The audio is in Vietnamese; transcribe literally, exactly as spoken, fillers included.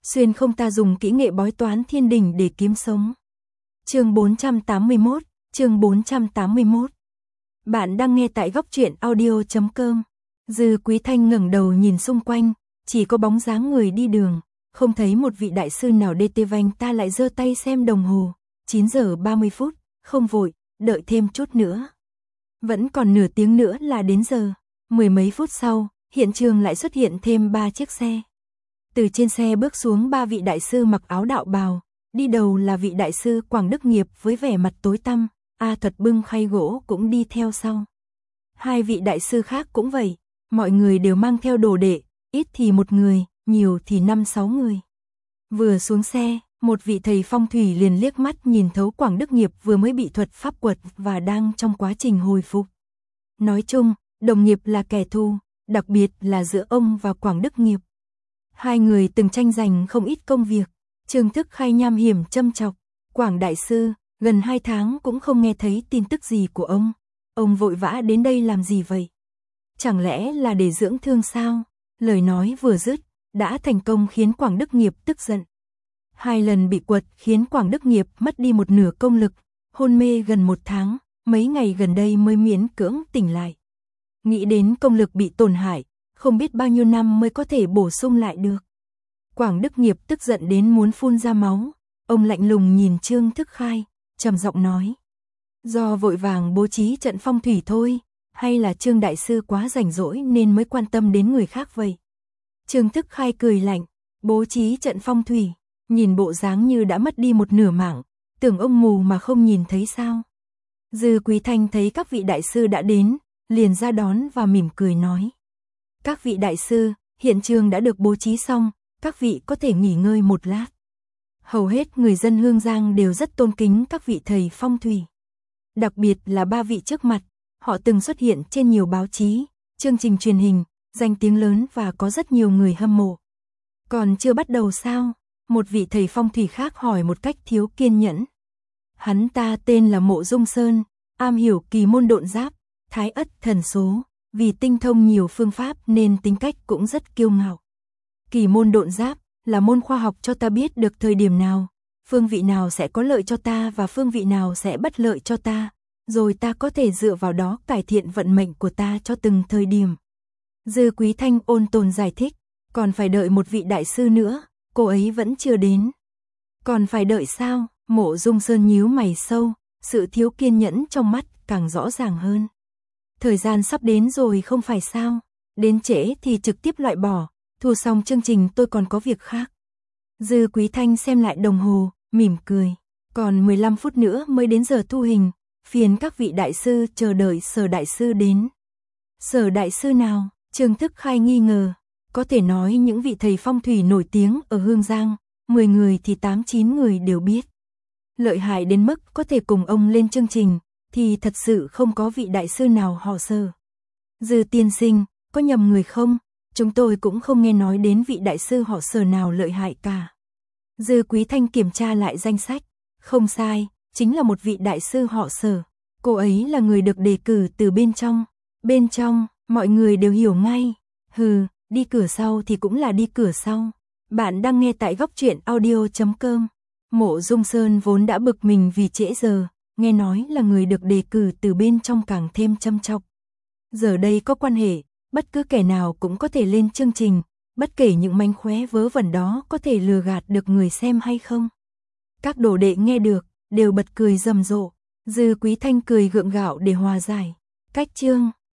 xuyên không ta dùng kỹ nghệ bói toán thiên đình để kiếm sống. Chương bốn trăm tám mươi mốt, chương bốn trăm tám mươi mốt. Bạn đang nghe tại góc truyện audio chấm com. Dư Quý Thanh ngẩng đầu nhìn xung quanh, chỉ có bóng dáng người đi đường, không thấy một vị đại sư nào đê tê vanh. Ta lại giơ tay xem đồng hồ, chín giờ ba mươi phút, không vội, đợi thêm chút nữa. Vẫn còn nửa tiếng nữa là đến giờ. Mười mấy phút sau, hiện trường lại xuất hiện thêm ba chiếc xe. Từ trên xe bước xuống ba vị đại sư mặc áo đạo bào, đi đầu là vị đại sư Quảng Đức Nghiệp với vẻ mặt tối tăm, A Thuật bưng khay gỗ cũng đi theo sau. Hai vị đại sư khác cũng vậy, mọi người đều mang theo đồ đệ, ít thì một người, nhiều thì năm sáu người. Vừa xuống xe, một vị thầy phong thủy liền liếc mắt nhìn thấu Quảng Đức Nghiệp vừa mới bị thuật pháp quật và đang trong quá trình hồi phục. Nói chung, đồng nghiệp là kẻ thù, đặc biệt là giữa ông và Quảng Đức Nghiệp. Hai người từng tranh giành không ít công việc, Trương Thức Khai nham hiểm châm chọc, Quảng đại sư, gần hai tháng cũng không nghe thấy tin tức gì của ông. Ông vội vã đến đây làm gì vậy? Chẳng lẽ là để dưỡng thương sao? Lời nói vừa dứt, đã thành công khiến Quảng Đức Nghiệp tức giận. Hai lần bị quật khiến Quảng Đức Nghiệp mất đi một nửa công lực, hôn mê gần một tháng, mấy ngày gần đây mới miễn cưỡng tỉnh lại. Nghĩ đến công lực bị tổn hại, không biết bao nhiêu năm mới có thể bổ sung lại được. Quảng Đức Nghiệp tức giận đến muốn phun ra máu, ông lạnh lùng nhìn Trương Thức Khai, trầm giọng nói: do vội vàng bố trí trận phong thủy thôi, hay là Trương đại sư quá rảnh rỗi nên mới quan tâm đến người khác vậy? Trương Thức Khai cười lạnh: bố trí trận phong thủy, nhìn bộ dáng như đã mất đi một nửa mạng, tưởng ông mù mà không nhìn thấy sao? Dư Quý Thanh thấy các vị đại sư đã đến, liền ra đón và mỉm cười nói: các vị đại sư, hiện trường đã được bố trí xong, các vị có thể nghỉ ngơi một lát. Hầu hết người dân Hương Giang đều rất tôn kính các vị thầy phong thủy. Đặc biệt là ba vị trước mặt, họ từng xuất hiện trên nhiều báo chí, chương trình truyền hình, danh tiếng lớn và có rất nhiều người hâm mộ. Còn chưa bắt đầu sao? Một vị thầy phong thủy khác hỏi một cách thiếu kiên nhẫn. Hắn ta tên là Mộ Dung Sơn, am hiểu kỳ môn độn giáp, thái ất thần số, vì tinh thông nhiều phương pháp nên tính cách cũng rất kiêu ngạo. Kỳ môn độn giáp là môn khoa học cho ta biết được thời điểm nào, phương vị nào sẽ có lợi cho ta và phương vị nào sẽ bất lợi cho ta, rồi ta có thể dựa vào đó cải thiện vận mệnh của ta cho từng thời điểm. Dư Quý Thanh ôn tồn giải thích, còn phải đợi một vị đại sư nữa, cô ấy vẫn chưa đến. Còn phải đợi sao? Mộ Dung Sơn nhíu mày sâu, sự thiếu kiên nhẫn trong mắt càng rõ ràng hơn. Thời gian sắp đến rồi không phải sao? Đến trễ thì trực tiếp loại bỏ, thu xong chương trình tôi còn có việc khác. Dư Quý Thanh xem lại đồng hồ, mỉm cười. Còn mười lăm phút nữa mới đến giờ thu hình, phiền các vị đại sư chờ đợi Sở đại sư đến. Sở đại sư nào? Trương Thức Khai nghi ngờ. Có thể nói những vị thầy phong thủy nổi tiếng ở Hương Giang, mười người thì tám chín người đều biết. Lợi hại đến mức có thể cùng ông lên chương trình, thì thật sự không có vị đại sư nào họ Sở. Dư tiên sinh, có nhầm người không? Chúng tôi cũng không nghe nói đến vị đại sư họ Sở nào lợi hại cả. Dư Quý Thanh kiểm tra lại danh sách. Không sai, chính là một vị đại sư họ Sở. Cô ấy là người được đề cử từ bên trong. Bên trong, mọi người đều hiểu ngay. Hừ, đi cửa sau thì cũng là đi cửa sau. Bạn đang nghe tại góc truyện audio chấm com. Mộ Dung Sơn vốn đã bực mình vì trễ giờ, nghe nói là người được đề cử từ bên trong càng thêm châm chọc. Giờ đây có quan hệ, bất cứ kẻ nào cũng có thể lên chương trình, bất kể những mánh khóe vớ vẩn đó có thể lừa gạt được người xem hay không. Các đồ đệ nghe được, đều bật cười rầm rộ. Dư Quý Thanh cười gượng gạo để hòa giải. Cách chương,